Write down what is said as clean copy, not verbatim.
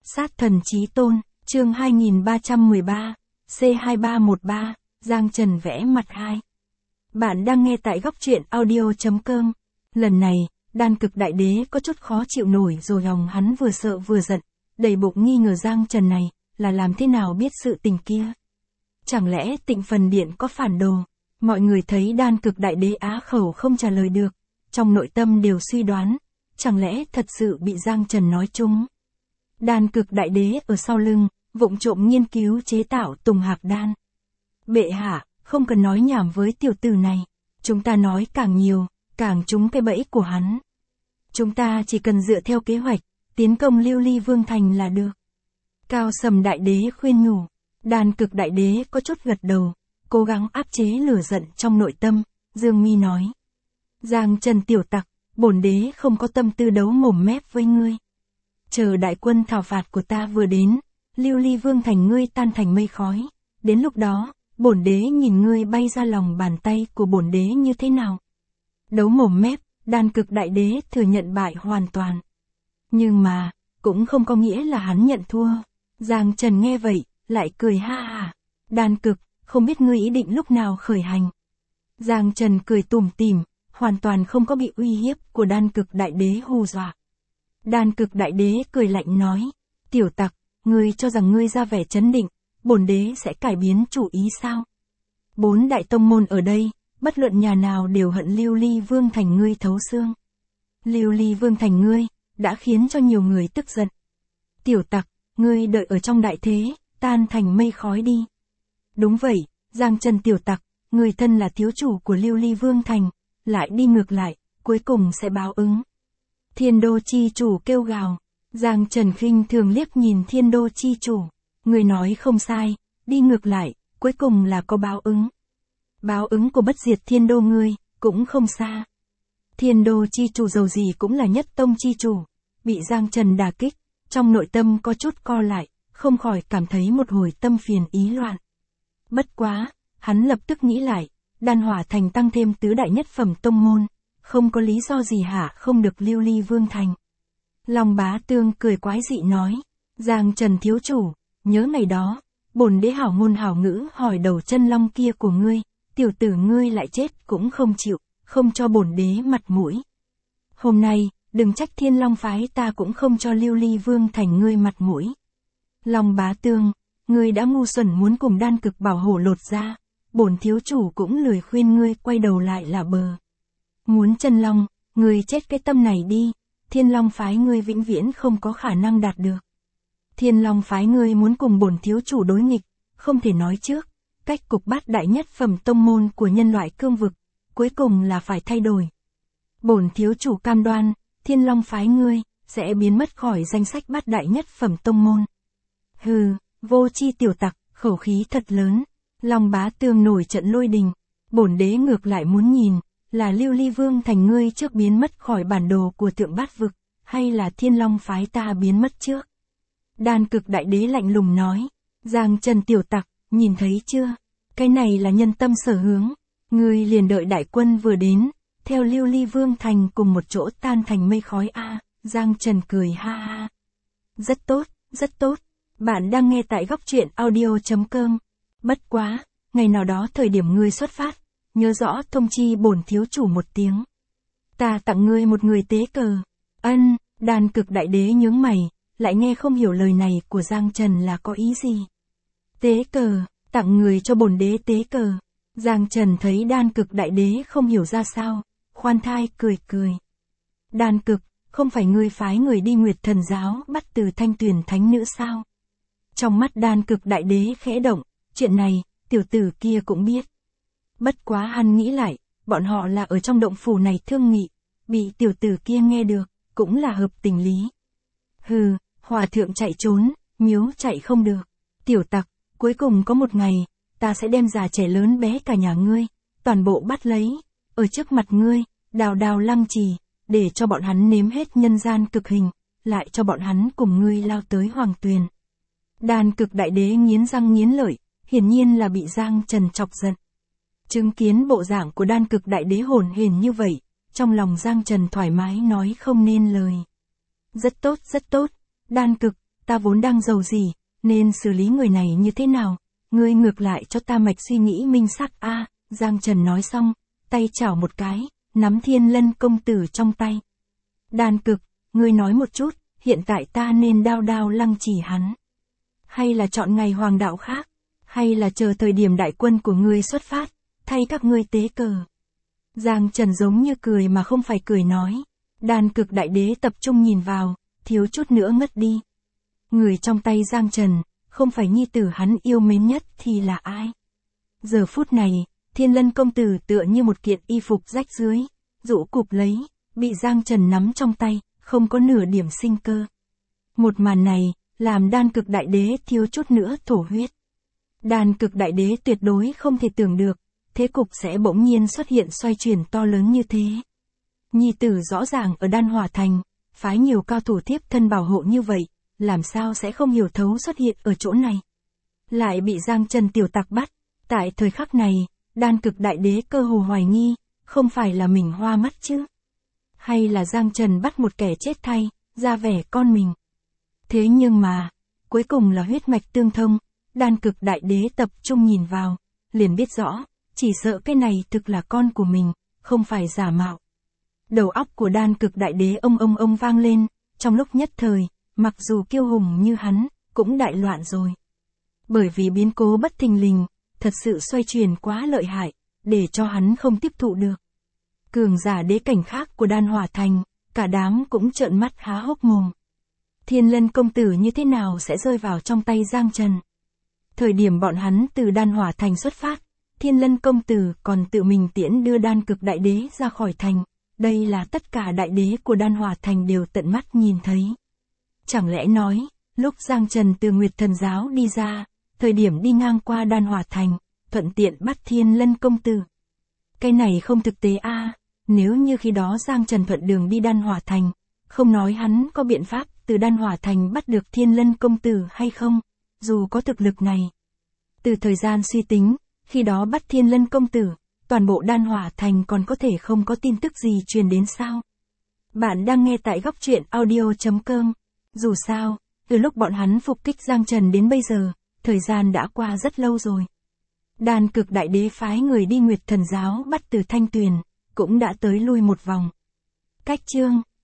Sát thần chí tôn, chương 2313, C2313, Giang Trần vẽ mặt 2. Bạn đang nghe tại góc truyện audio.com. Lần này, đan cực đại đế có chút khó chịu nổi rồi hắn vừa sợ vừa giận, đầy bụng nghi ngờ Giang Trần này, là làm thế nào biết sự tình kia. Chẳng lẽ Tịnh Phần Điện có phản đồ? Mọi người thấy đan cực đại đế á khẩu không trả lời được, trong nội tâm đều suy đoán, chẳng lẽ thật sự bị Giang Trần nói trúng. Đan cực đại đế ở sau lưng, vụng trộm nghiên cứu chế tạo Tùng Hạc đan. Bệ hạ, không cần nói nhảm với tiểu tử này, chúng ta nói càng nhiều, càng trúng cái bẫy của hắn. Chúng ta chỉ cần dựa theo kế hoạch, tiến công Lưu Ly Vương Thành là được. Cao Sầm đại đế khuyên nhủ, đan cực đại đế có chút gật đầu, cố gắng áp chế lửa giận trong nội tâm, Dương Mi nói. Giang Trần tiểu tặc, bổn đế không có tâm tư đấu mồm mép với ngươi. Chờ đại quân thảo phạt của ta vừa đến, Lưu Ly Vương Thành ngươi tan thành mây khói, đến lúc đó, bổn đế nhìn ngươi bay ra lòng bàn tay của bổn đế như thế nào. Đấu mồm mép, đan cực đại đế thừa nhận bại hoàn toàn. Nhưng mà, cũng không có nghĩa là hắn nhận thua. Giang Trần nghe vậy, lại cười ha ha. Đan cực, không biết ngươi ý định lúc nào khởi hành. Giang Trần cười tủm tỉm, hoàn toàn không có bị uy hiếp của đan cực đại đế hù dọa. Đan cực đại đế cười lạnh nói, tiểu tặc, ngươi cho rằng ngươi ra vẻ trấn định, bổn đế sẽ cải biến chủ ý sao? 4 đại tông môn ở đây, bất luận nhà nào đều hận Lưu Ly Vương Thành ngươi thấu xương. Lưu Ly Vương Thành ngươi, đã khiến cho nhiều người tức giận. Tiểu tặc, ngươi đợi ở trong đại thế, tan thành mây khói đi. Đúng vậy, Giang Trần tiểu tặc, người thân là thiếu chủ của Lưu Ly Vương Thành, lại đi ngược lại, cuối cùng sẽ báo ứng. Thiên đô chi chủ kêu gào, Giang Trần khinh thường liếc nhìn thiên đô chi chủ, người nói không sai, đi ngược lại, cuối cùng là có báo ứng. Báo ứng của bất diệt thiên đô ngươi, cũng không xa. Thiên đô chi chủ dầu gì cũng là nhất tông chi chủ, bị Giang Trần đả kích, trong nội tâm có chút co lại, không khỏi cảm thấy một hồi tâm phiền ý loạn. Bất quá, hắn lập tức nghĩ lại, Đan Hỏa Thành tăng thêm tứ đại nhất phẩm tông môn, không có lý do gì hả không được Lưu Ly Vương Thành. Long Bá Tương cười quái dị nói, Giang Trần thiếu chủ, nhớ ngày đó, bổn đế hảo ngôn hảo ngữ hỏi đầu chân long kia của ngươi, tiểu tử ngươi lại chết cũng không chịu, không cho bổn đế mặt mũi. Hôm nay, đừng trách Thiên Long phái ta cũng không cho Lưu Ly Vương Thành ngươi mặt mũi. Long Bá Tương, ngươi đã ngu xuẩn muốn cùng đan cực bảo hổ lột ra, bổn thiếu chủ cũng lười khuyên ngươi quay đầu lại là bờ. Muốn chân long, ngươi chết cái tâm này đi, Thiên Long phái ngươi vĩnh viễn không có khả năng đạt được. Thiên Long phái ngươi muốn cùng bổn thiếu chủ đối nghịch, không thể nói trước, cách cục bát đại nhất phẩm tông môn của nhân loại cương vực, cuối cùng là phải thay đổi. Bổn thiếu chủ cam đoan, Thiên Long phái ngươi, sẽ biến mất khỏi danh sách bát đại nhất phẩm tông môn. Hừ, vô chi tiểu tặc, khẩu khí thật lớn. Long Bá Tương nổi trận lôi đình, bổn đế ngược lại muốn nhìn, là Lưu Ly Vương Thành ngươi trước biến mất khỏi bản đồ của Thượng Bát Vực, hay là Thiên Long phái ta biến mất trước. Đan cực đại đế lạnh lùng nói, Giang Trần tiểu tặc, nhìn thấy chưa, cái này là nhân tâm sở hướng, ngươi liền đợi đại quân vừa đến, theo Lưu Ly Vương Thành cùng một chỗ tan thành mây khói a. Giang Trần cười ha ha. Rất tốt, rất tốt, bạn đang nghe tại góc truyện audio.com. Bất quá, ngày nào đó thời điểm ngươi xuất phát, nhớ rõ thông chi bổn thiếu chủ một tiếng. Ta tặng ngươi một người tế cờ. Ân, đan cực đại đế nhướng mày, lại nghe không hiểu lời này của Giang Trần là có ý gì. Tế cờ, tặng người cho bổn đế tế cờ. Giang Trần thấy đan cực đại đế không hiểu ra sao, khoan thai cười cười. Đan cực, không phải ngươi phái người đi Nguyệt Thần giáo bắt từ Thanh Tuyền thánh nữ sao? Trong mắt đan cực đại đế khẽ động, chuyện này, tiểu tử kia cũng biết. Bất quá hắn nghĩ lại, bọn họ là ở trong động phủ này thương nghị, bị tiểu tử kia nghe được, cũng là hợp tình lý. Hừ, hòa thượng chạy trốn, miếu chạy không được. Tiểu tặc, cuối cùng có một ngày, ta sẽ đem già trẻ lớn bé cả nhà ngươi, toàn bộ bắt lấy, ở trước mặt ngươi, đào đào lăng trì, để cho bọn hắn nếm hết nhân gian cực hình, lại cho bọn hắn cùng ngươi lao tới hoàng tuyền. Đan cực đại đế nghiến răng nghiến lợi, hiển nhiên là bị Giang Trần chọc giận. Chứng kiến bộ dạng của đan cực đại đế hồn hển như vậy, trong lòng Giang Trần thoải mái nói không nên lời. Rất tốt, đan cực, ta vốn đang giàu gì, nên xử lý người này như thế nào, ngươi ngược lại cho ta mạch suy nghĩ minh sắc a. Giang Trần nói xong, tay chảo một cái, nắm Thiên Lân công tử trong tay. Đan Cực, ngươi nói một chút, hiện tại ta nên đao đao lăng chỉ hắn, hay là chọn ngày hoàng đạo khác, hay là chờ thời điểm đại quân của ngươi xuất phát, thay các ngươi tế cờ. Giang Trần giống như cười mà không phải cười nói. Đan Cực đại đế tập trung nhìn vào, thiếu chút nữa ngất đi. Người trong tay Giang Trần, không phải nhi tử hắn yêu mến nhất thì là ai? Giờ phút này, Thiên Lân công tử tựa như một kiện y phục rách rưới, rũ cụp lấy, bị Giang Trần nắm trong tay, không có nửa điểm sinh cơ. Một màn này, làm Đan Cực đại đế thiếu chút nữa thổ huyết. Đan Cực đại đế tuyệt đối không thể tưởng được, thế cục sẽ bỗng nhiên xuất hiện xoay chuyển to lớn như thế. Nhi tử rõ ràng ở Đan Hỏa Thành, phái nhiều cao thủ thiếp thân bảo hộ như vậy, làm sao sẽ không hiểu thấu xuất hiện ở chỗ này. Lại bị Giang Trần tiểu tặc bắt, tại thời khắc này, Đan Cực đại đế cơ hồ hoài nghi, không phải là mình hoa mắt chứ? Hay là Giang Trần bắt một kẻ chết thay, ra vẻ con mình? Thế nhưng mà, cuối cùng là huyết mạch tương thông, Đan Cực đại đế tập trung nhìn vào, liền biết rõ, chỉ sợ cái này thực là con của mình, không phải giả mạo. Đầu óc của Đan Cực đại đế ông vang lên, trong lúc nhất thời, mặc dù kiêu hùng như hắn, cũng đại loạn rồi. Bởi vì biến cố bất thình lình, thật sự xoay chuyển quá lợi hại, để cho hắn không tiếp thụ được. Cường giả đế cảnh khác của Đan Hỏa Thành, cả đám cũng trợn mắt há hốc mồm. Thiên Lân công tử như thế nào sẽ rơi vào trong tay Giang Trần? Thời điểm bọn hắn từ Đan Hỏa Thành xuất phát, Thiên Lân công tử còn tự mình tiễn đưa Đan Cực đại đế ra khỏi thành. Đây là tất cả đại đế của Đan Hỏa Thành đều tận mắt nhìn thấy. Chẳng lẽ nói, lúc Giang Trần từ Nguyệt Thần Giáo đi ra, thời điểm đi ngang qua Đan Hỏa Thành, thuận tiện bắt Thiên Lân công tử. Cái này không thực tế a. Nếu như khi đó Giang Trần thuận đường đi Đan Hỏa Thành, không nói hắn có biện pháp từ Đan Hỏa Thành bắt được Thiên Lân công tử hay không, dù có thực lực này. Từ thời gian suy tính, khi đó bắt Thiên Lân công tử, toàn bộ Đan Hỏa Thành còn có thể không có tin tức gì truyền đến sao? Bạn đang nghe tại góc truyện audio.com. Dù sao, từ lúc bọn hắn phục kích Giang Trần đến bây giờ, thời gian đã qua rất lâu rồi. Đan Cực đại đế phái người đi Nguyệt Thần Giáo bắt từ Thanh Tuyền, cũng đã tới lui một vòng. Cách chương